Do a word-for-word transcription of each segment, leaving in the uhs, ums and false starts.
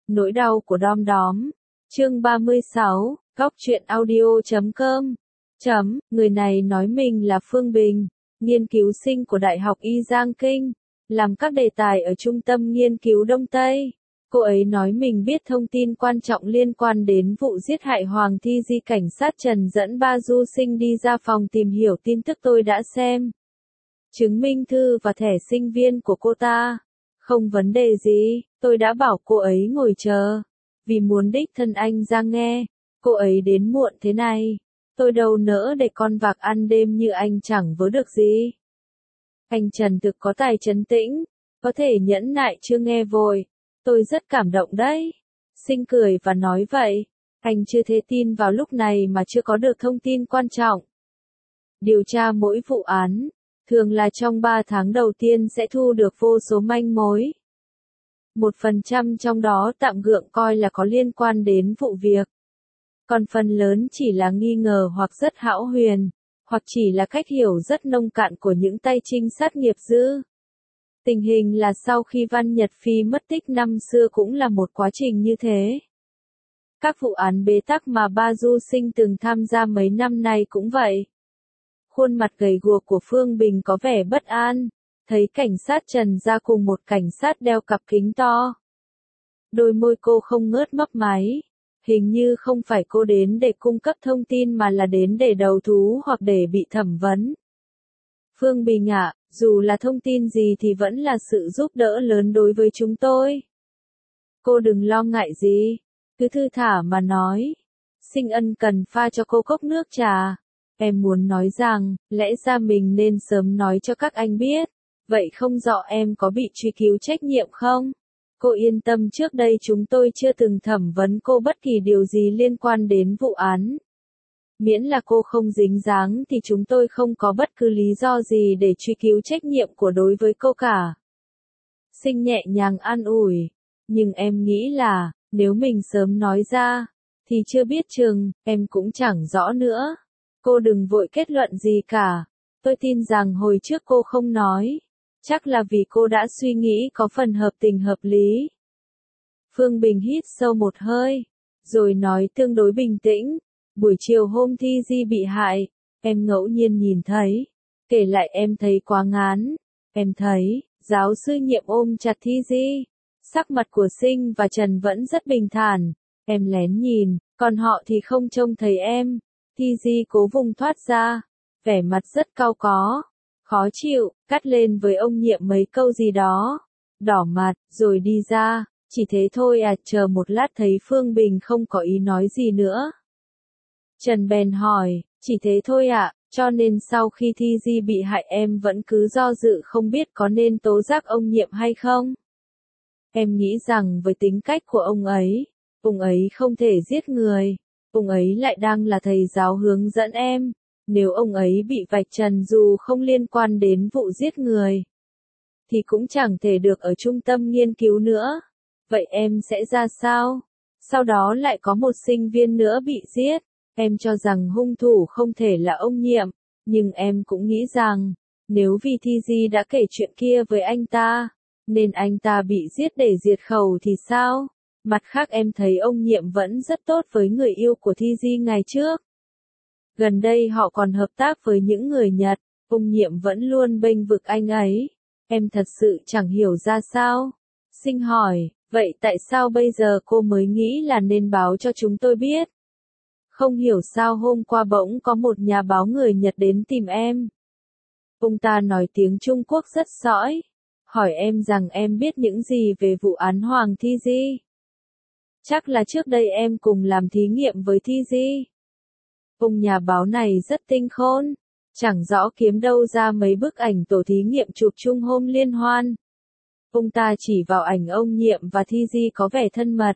Nỗi đau của Đom Đóm. Chương ba mươi sáu, góc truyện audio chấm com. Chấm, người này nói mình là Phương Bình, nghiên cứu sinh của Đại học Y Giang Kinh, làm các đề tài ở Trung tâm Nghiên cứu Đông Tây. Cô ấy nói mình biết thông tin quan trọng liên quan đến vụ giết hại Hoàng Thi Di. Cảnh sát Trần dẫn ba du sinh đi ra phòng tìm hiểu tin tức. Tôi đã xem chứng minh thư và thẻ sinh viên của cô ta. Không vấn đề gì, tôi đã bảo cô ấy ngồi chờ. Vì muốn đích thân anh ra nghe, cô ấy đến muộn thế này. Tôi đâu nỡ để con vạc ăn đêm như anh chẳng vớ được gì. Anh Trần thực có tài trấn tĩnh, có thể nhẫn nại chưa nghe vội. Tôi rất cảm động đấy. Sinh cười và nói vậy, anh chưa thể tin vào lúc này mà chưa có được thông tin quan trọng. Điều tra mỗi vụ án, thường là trong ba tháng đầu tiên sẽ thu được vô số manh mối. Một phần trăm trong đó tạm gượng coi là có liên quan đến vụ việc. Còn phần lớn chỉ là nghi ngờ hoặc rất hão huyền, hoặc chỉ là cách hiểu rất nông cạn của những tay trinh sát nghiệp dư. Tình hình là sau khi Văn Nhật Phi mất tích năm xưa cũng là một quá trình như thế. Các vụ án bế tắc mà ba du sinh từng tham gia mấy năm nay cũng vậy. Khuôn mặt gầy guộc của Phương Bình có vẻ bất an, thấy cảnh sát Trần ra cùng một cảnh sát đeo cặp kính to. Đôi môi cô không ngớt mấp máy, hình như không phải cô đến để cung cấp thông tin mà là đến để đầu thú hoặc để bị thẩm vấn. Phương Bình ạ, dù là thông tin gì thì vẫn là sự giúp đỡ lớn đối với chúng tôi. Cô đừng lo ngại gì, cứ thư thả mà nói. Sinh Ân cần pha cho cô cốc nước trà. Em muốn nói rằng, lẽ ra mình nên sớm nói cho các anh biết. Vậy không rõ em có bị truy cứu trách nhiệm không? Cô yên tâm, trước đây chúng tôi chưa từng thẩm vấn cô bất kỳ điều gì liên quan đến vụ án. Miễn là cô không dính dáng thì chúng tôi không có bất cứ lý do gì để truy cứu trách nhiệm của đối với cô cả. Sinh nhẹ nhàng an ủi. Nhưng em nghĩ là, nếu mình sớm nói ra, thì chưa biết chừng, em cũng chẳng rõ nữa. Cô đừng vội kết luận gì cả. Tôi tin rằng hồi trước cô không nói. Chắc là vì cô đã suy nghĩ có phần hợp tình hợp lý. Phương Bình hít sâu một hơi, rồi nói tương đối bình tĩnh. Buổi chiều hôm Thi Di bị hại, em ngẫu nhiên nhìn thấy. Kể lại em thấy quá ngán. Em thấy, giáo sư Nhiệm ôm chặt Thi Di. Sắc mặt của Sinh và Trần vẫn rất bình thản. Em lén nhìn, còn họ thì không trông thấy em. Thi Di cố vùng thoát ra, vẻ mặt rất cau có, khó chịu, cắt lên với ông Nhiệm mấy câu gì đó, đỏ mặt, rồi đi ra, chỉ thế thôi à. Chờ một lát thấy Phương Bình không có ý nói gì nữa. Trần bèn hỏi, chỉ thế thôi ạ, à, cho nên sau khi Thi Di bị hại em vẫn cứ do dự không biết có nên tố giác ông Nhiệm hay không? Em nghĩ rằng với tính cách của ông ấy, ông ấy không thể giết người. Ông ấy lại đang là thầy giáo hướng dẫn em. Nếu ông ấy bị vạch trần dù không liên quan đến vụ giết người, thì cũng chẳng thể được ở trung tâm nghiên cứu nữa. Vậy em sẽ ra sao? Sau đó lại có một sinh viên nữa bị giết. Em cho rằng hung thủ không thể là ông Nhiệm. Nhưng em cũng nghĩ rằng, nếu vì Thi Di đã kể chuyện kia với anh ta, nên anh ta bị giết để diệt khẩu thì sao? Mặt khác em thấy ông Nhiệm vẫn rất tốt với người yêu của Thi Di ngày trước. Gần đây họ còn hợp tác với những người Nhật, ông Nhiệm vẫn luôn bênh vực anh ấy. Em thật sự chẳng hiểu ra sao. Sinh hỏi, vậy tại sao bây giờ cô mới nghĩ là nên báo cho chúng tôi biết? Không hiểu sao hôm qua bỗng có một nhà báo người Nhật đến tìm em. Ông ta nói tiếng Trung Quốc rất sõi. Hỏi em rằng em biết những gì về vụ án Hoàng Thi Di. Chắc là trước đây em cùng làm thí nghiệm với Thi Di. Ông nhà báo này rất tinh khôn, chẳng rõ kiếm đâu ra mấy bức ảnh tổ thí nghiệm chụp chung hôm liên hoan. Ông ta chỉ vào ảnh ông Nhiệm và Thi Di có vẻ thân mật.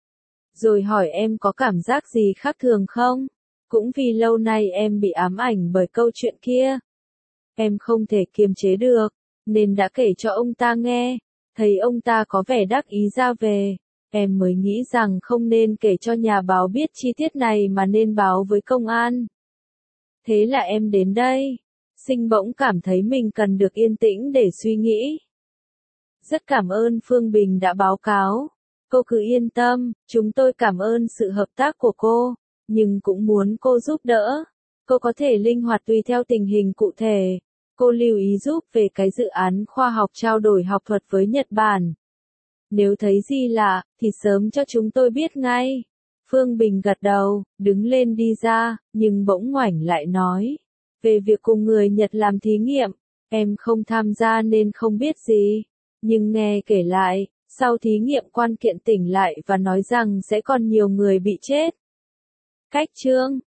Rồi hỏi em có cảm giác gì khác thường không? Cũng vì lâu nay em bị ám ảnh bởi câu chuyện kia. Em không thể kiềm chế được, nên đã kể cho ông ta nghe. Thấy ông ta có vẻ đắc ý ra về. Em mới nghĩ rằng không nên kể cho nhà báo biết chi tiết này mà nên báo với công an. Thế là em đến đây. Sinh bỗng cảm thấy mình cần được yên tĩnh để suy nghĩ. Rất cảm ơn Phương Bình đã báo cáo. Cô cứ yên tâm, chúng tôi cảm ơn sự hợp tác của cô, nhưng cũng muốn cô giúp đỡ. Cô có thể linh hoạt tùy theo tình hình cụ thể. Cô lưu ý giúp về cái dự án khoa học trao đổi học thuật với Nhật Bản. Nếu thấy gì lạ, thì sớm cho chúng tôi biết ngay. Phương Bình gật đầu, đứng lên đi ra, nhưng bỗng ngoảnh lại nói. Về việc cùng người Nhật làm thí nghiệm, em không tham gia nên không biết gì. Nhưng nghe kể lại, sau thí nghiệm quan kiện tỉnh lại và nói rằng sẽ còn nhiều người bị chết. Cách chương